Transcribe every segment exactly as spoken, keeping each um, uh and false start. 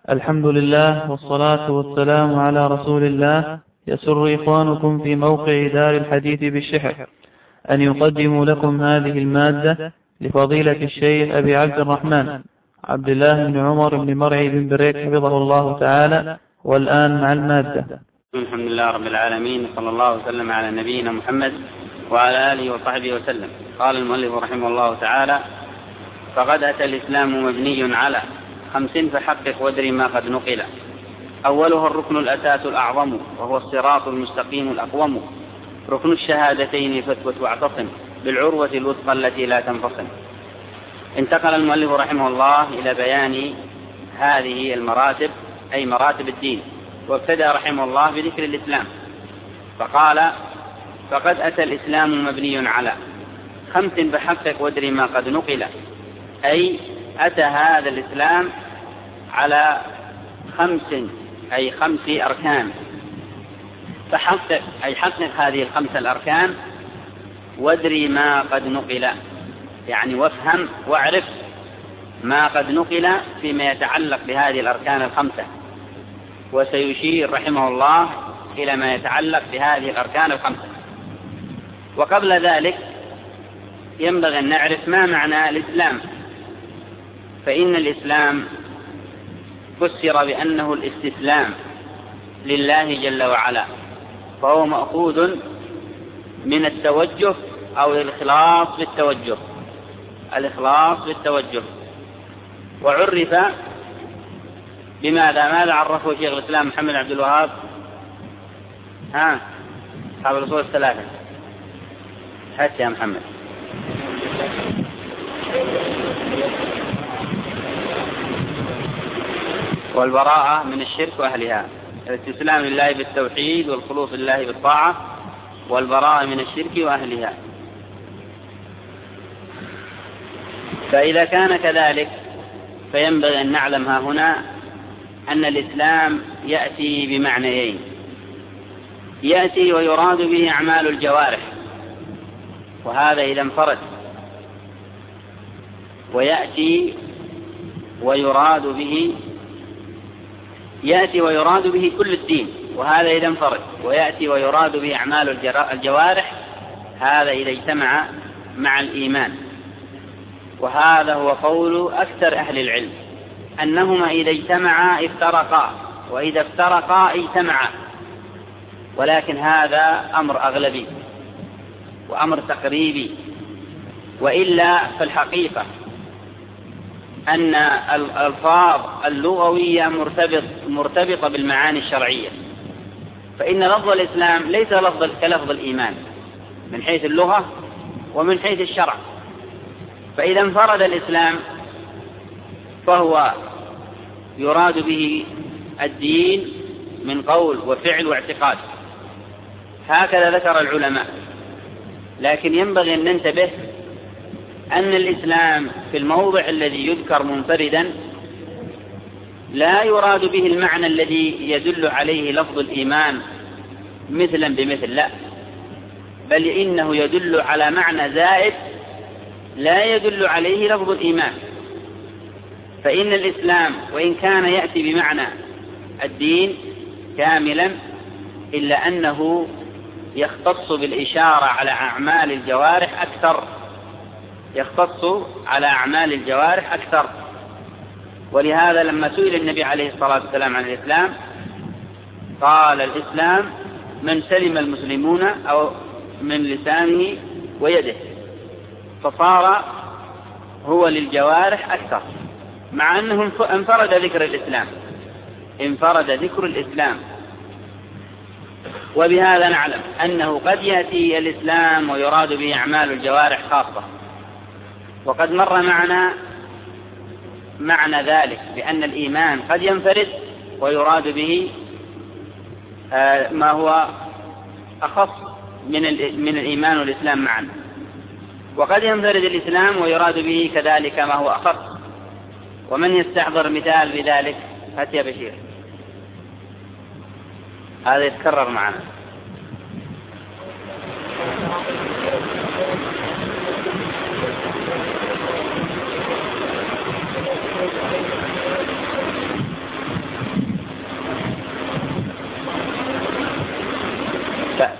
الحمد لله والصلاة والسلام على رسول الله. يسر إخوانكم في موقع دار الحديث بالشحر أن يقدموا لكم هذه المادة لفضيلة الشيخ أبي عبد الرحمن عبد الله بن عمر بن مرعي بن بريك حفظه الله تعالى. والآن مع المادة. الحمد لله رب العالمين، صلى الله وسلم على نبينا محمد وعلى آله وصحبه وسلم. قال المؤلف رحمه الله تعالى: فقد أتى الإسلام مبني على خمس فحقق وادري ما قد نقل. أولها الركن الأساس الأعظم، وهو الصراط المستقيم الأقوم، ركن الشهادتين فاثبت واعتصم بالعروة الوثقى التي لا تنفصل. انتقل المؤلف رحمه الله إلى بيان هذه المراتب، أي مراتب الدين، وابتدأ رحمه الله بذكر الإسلام، فقال: فقد أتى الإسلام مبني على خمس فحقق وادري ما قد نقل. أي أتى هذا الإسلام على خمس، أي خمس أركان، فحقق أي حقق هذه الخمس الأركان، وادري ما قد نقل، يعني وافهم واعرف ما قد نقل فيما يتعلق بهذه الأركان الخمسة. وسيشير رحمه الله إلى ما يتعلق بهذه الأركان الخمسة. وقبل ذلك ينبغي أن نعرف ما معنى الإسلام، فإن الإسلام فسر بأنه الاستسلام لله جل وعلا، فهو مأخوذ من التوجه أو الإخلاص بالتوجه، الإخلاص بالتوجه. وعرف بماذا؟ ماذا عرفه شيخ الإسلام محمد عبد الوهاب؟ ها أصحاب الأصول الثلاثة، حتى يا محمد. والبراءة من الشرك وأهلها، الاستسلام لله بالتوحيد والخلوص لله بالطاعة، والبراءة من الشرك وأهلها. فإذا كان كذلك فينبغي أن نعلم ها هنا أن الإسلام يأتي بمعنيين: يأتي ويراد به أعمال الجوارح، وهذا إذا انفرد، ويأتي ويراد به يأتي ويراد به كل الدين، وهذا إذا انفرد، ويأتي ويراد به أعمال الجوارح، هذا إذا اجتمع مع الإيمان. وهذا هو قول أكثر أهل العلم، أنهما إذا اجتمعا افترقا، وإذا افترقا اجتمعا. ولكن هذا أمر أغلبي وأمر تقريبي، وإلا فالحقيقة أن الألفاظ اللغوية مرتبط مرتبطة بالمعاني الشرعية، فإن لفظ الإسلام ليس لفظ كلفظ الإيمان من حيث اللغة ومن حيث الشرع. فإذا انفرد الإسلام فهو يراد به الدين من قول وفعل واعتقاد، هكذا ذكر العلماء. لكن ينبغي أن ننتبه أن الإسلام في الموضع الذي يذكر منفردا لا يراد به المعنى الذي يدل عليه لفظ الإيمان مثلا بمثل، لا، بل إنه يدل على معنى زائد لا يدل عليه لفظ الإيمان. فإن الإسلام وإن كان يأتي بمعنى الدين كاملا، إلا أنه يختص بالإشارة على أعمال الجوارح أكثر، يختص على أعمال الجوارح أكثر. ولهذا لما سئل النبي عليه الصلاة والسلام عن الإسلام قال: الإسلام من سلم المسلمون أو من لسانه ويده، فصار هو للجوارح أكثر، مع أنه انفرد ذكر الإسلام انفرد ذكر الإسلام. وبهذا نعلم أنه قد يأتي الإسلام ويراد به أعمال الجوارح خاصة، وقد مر معنا معنى ذلك بأن الإيمان قد ينفرد ويراد به ما هو أخص من من الإيمان والإسلام معا، وقد ينفرد الإسلام ويراد به كذلك ما هو أخص. ومن يستحضر مثال بذلك؟ هات يا بشير، هذا يتكرر معنا.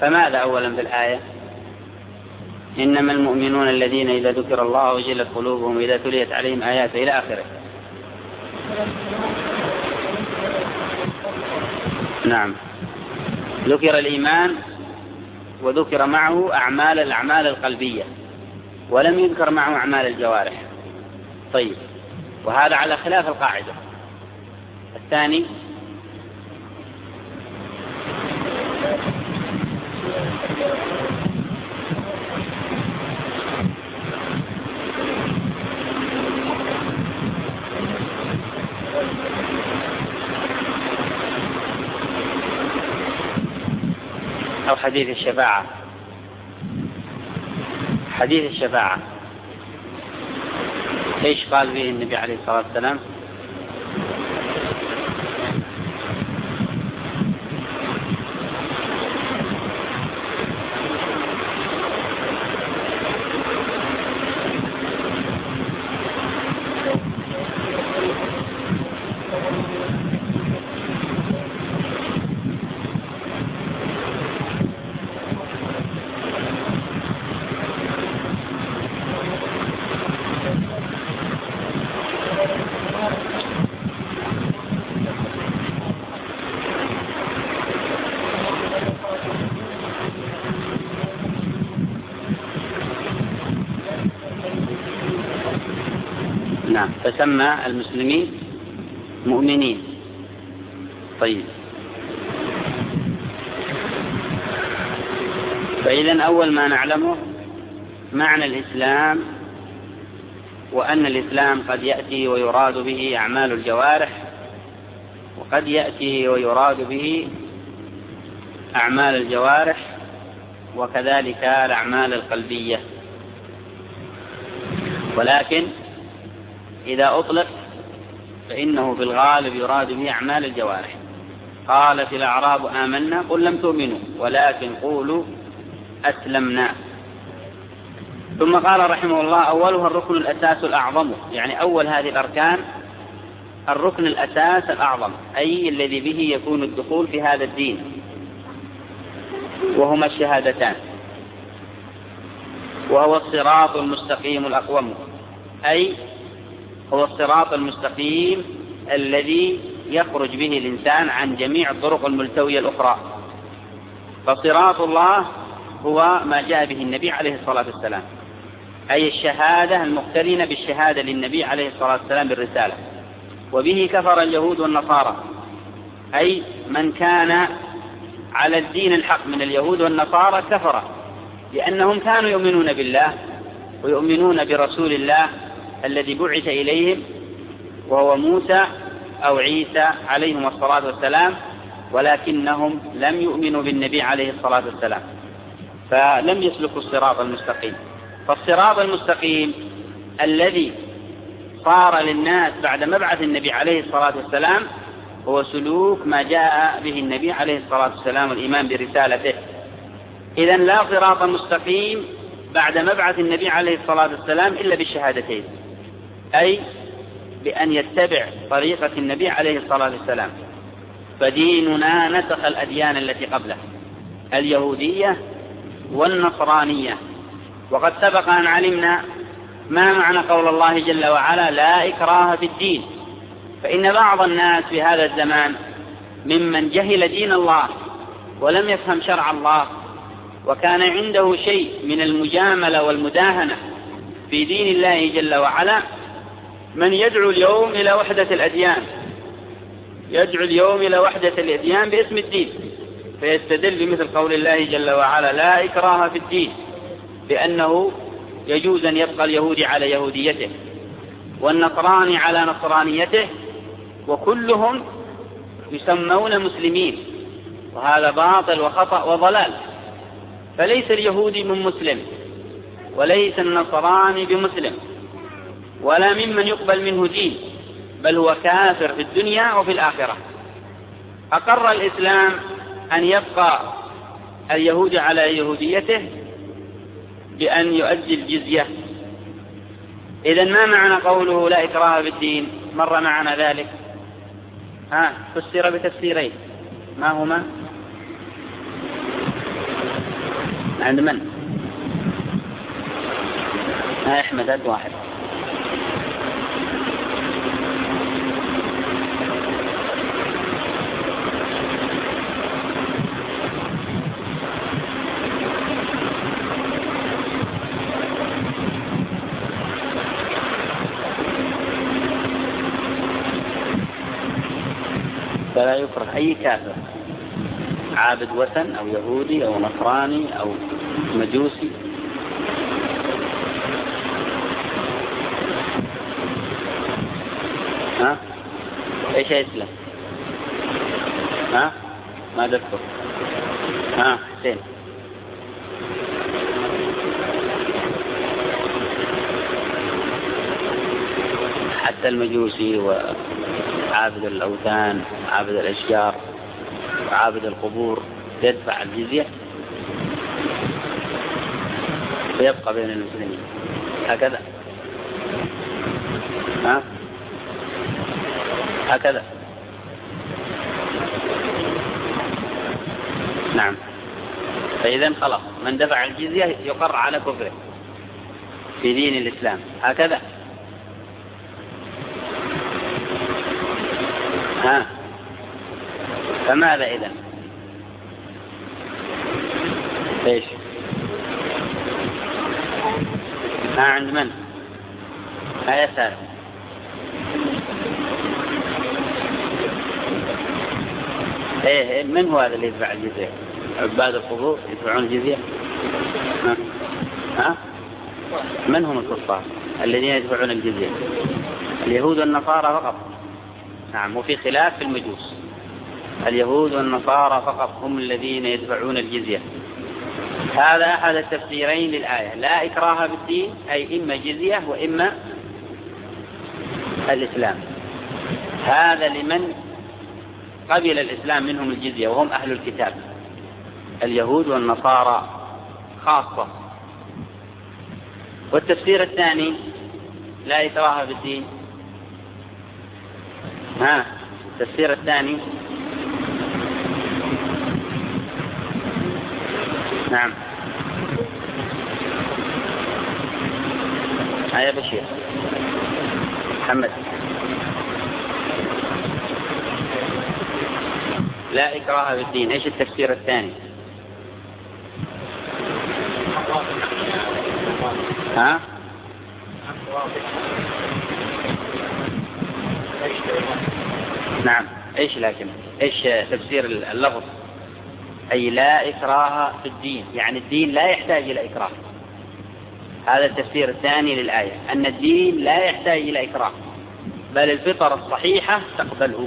فماذا أولا بالآية؟ إنما المؤمنون الذين إذا ذكر الله وجلت قلوبهم إذا تليت عليهم آياته إلى آخره. نعم، ذكر الإيمان وذكر معه أعمال الأعمال القلبية ولم يذكر معه أعمال الجوارح. طيب، وهذا على خلاف القاعدة. الثاني أو حديث الشفاعة. حديث الشفاعة إيش قال به النبي عليه الصلاة والسلام؟ نعم، فسمى المسلمين مؤمنين. طيب، فإذا أول ما نعلمه معنى الإسلام، وأن الإسلام قد يأتي ويراد به أعمال الجوارح، وقد يأتي ويراد به أعمال الجوارح وكذلك الأعمال القلبية. ولكن إذا أطلق فإنه في الغالب يراد به أعمال الجوارح. قالت الأعراب آمنا قل لم تؤمنوا ولكن قولوا أسلمنا. ثم قال رحمه الله أولها الركن الأساس الأعظم، يعني أول هذه الأركان الركن الأساس الأعظم، أي الذي به يكون الدخول في هذا الدين، وهما الشهادتان، وهو الصراط المستقيم الأقوم، أي هو الصراط المستقيم الذي يخرج به الإنسان عن جميع الطرق الملتوية الأخرى. فصراط الله هو ما جاء به النبي عليه الصلاة والسلام، أي الشهادة المقترنة بالشهادة للنبي عليه الصلاة والسلام بالرسالة. وبه كفر اليهود والنصارى، أي من كان على الدين الحق من اليهود والنصارى كفر، لأنهم كانوا يؤمنون بالله ويؤمنون برسول الله الذي بعث إليهم وهو موسى أو عيسى عليهم الصلاة والسلام، ولكنهم لم يؤمنوا بالنبي عليه الصلاة والسلام، فلم يسلكوا الصراط المستقيم. فالصراط المستقيم الذي صار للناس بعد مبعث النبي عليه الصلاة والسلام هو سلوك ما جاء به النبي عليه الصلاة والسلام والإيمان برسالته. إذن لا صراط مستقيم بعد مبعث النبي عليه الصلاة والسلام إلا بالشهادتين، أي بأن يتبع طريقة النبي عليه الصلاة والسلام. فديننا نسخ الأديان التي قبله، اليهودية والنصرانية. وقد سبق أن علمنا ما معنى قول الله جل وعلا لا إكراه في الدين، فإن بعض الناس في هذا الزمان ممن جهل دين الله ولم يفهم شرع الله، وكان عنده شيء من المجاملة والمداهنة في دين الله جل وعلا، من يدعو اليوم إلى وحدة الأديان، يدعو اليوم إلى وحدة الأديان باسم الدين، فيستدل بمثل قول الله جل وعلا لا إكراه في الدين، بأنه يجوز أن يبقى اليهودي على يهوديته والنصراني على نصرانيته، وكلهم يسمون مسلمين، وهذا باطل وخطأ وضلال. فليس اليهودي من مسلم، وليس النصراني بمسلم، ولا ممن يقبل منه دين، بل هو كافر في الدنيا وفي الآخرة. أقر الإسلام أن يبقى اليهود على يهوديته بأن يؤدي الجزية. إذن ما معنى قوله لا إكراه في الدين؟ مر معنا ذلك، ها فسر بتفسيرين، ما هما؟ عند من؟ ها أحمد هات واحد. فلا يكره أي كافر عابد وثن أو يهودي أو نصراني أو مجوسي. ها ايش يسلم؟ ها ما تذكر. ها حسين حتى المجوسي وعابد الأوثان عابد الأشجار وعابد القبور يدفع الجزية ويبقى بين المسلمين هكذا. ها هكذا. نعم. فإذا خلاص من دفع الجزية يقر على كفره في دين الإسلام هكذا. ها فماذا إذن؟ ايش؟ ها عند من؟ ها يسار. ايه من هو هذا اللي يدفع الجزية؟ عباد القبور يدفعون الجزية؟ ها؟ ها؟ من هم الكفار الذين يدفعون الجزية؟ اليهود والنصارى فقط. نعم. وفي خلاف في المجوس. اليهود والنصارى فقط هم الذين يدفعون الجزية. هذا أحد التفسيرين للآية لا إكراه بالدين، أي إما جزية وإما الإسلام. هذا لمن قبل الإسلام منهم الجزية وهم أهل الكتاب اليهود والنصارى خاصة. والتفسير الثاني لا إكراه بالدين. ها التفسير الثاني. نعم. هيا بشير محمد. لا إكراه بالدين. إيش التفسير الثاني؟ ها نعم. إيش لكن إيش تفسير اللفظ؟ أي لا إكراه في الدين، يعني الدين لا يحتاج إلى إكراه. هذا التفسير الثاني للآية، أن الدين لا يحتاج إلى إكراه بل الفطرة الصحيحة تقبله،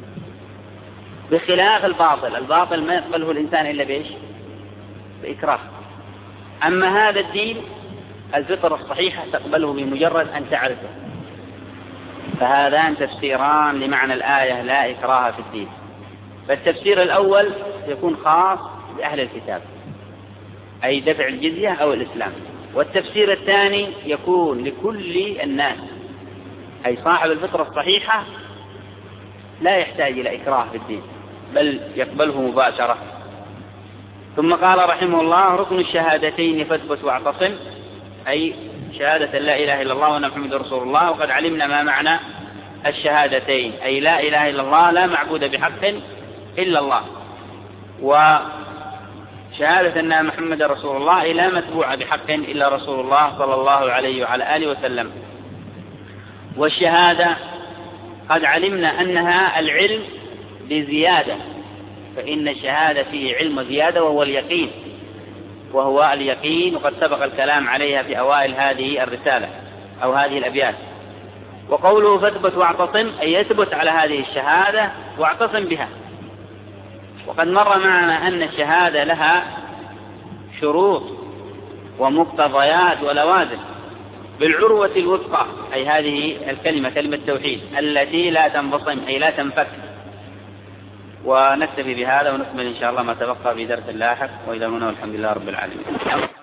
بخلاف الباطل. الباطل ما يقبله الإنسان إلا بإيش؟ بإكراه. أما هذا الدين الفطرة الصحيحة تقبله بمجرد أن تعرفه. فهذان تفسيران لمعنى الآية لا إكراه في الدين. فالتفسير الأول يكون خاص بأهل الكتاب أي دفع الجزية أو الإسلام، والتفسير الثاني يكون لكل الناس أي صاحب الفطرة الصحيحة لا يحتاج إلى إكراه في الدين بل يقبله مباشرة. ثم قال رحمه الله ركن الشهادتين فاثبت واعتصم، أي شهادة لا إله إلا الله وأن محمد رسول الله. وقد علمنا ما معنى الشهادتين، أي لا إله إلا الله لا معبود بحق إلا الله، وشهادة أن محمد رسول الله أي لا متبوع بحق إلا رسول الله صلى الله عليه وعلى آله وسلم. والشهادة قد علمنا أنها العلم بزيادة، فإن الشهادة فيه علم زيادة وهو اليقين، وهو اليقين وقد سبق الكلام عليها في أوائل هذه الرسالة أو هذه الأبيات. وقوله فاثبت واعتصم أي يثبت على هذه الشهادة واعتصم بها. وقد مر معنا أن الشهادة لها شروط ومقتضيات ولوازم بالعروة الوثقى، أي هذه الكلمة كلمة التوحيد التي لا تنفصم أي لا تنفك. ونكتفي بهذا ونكمل إن شاء الله ما تبقى في درس لاحق، وإلى هنا والحمد لله رب العالمين.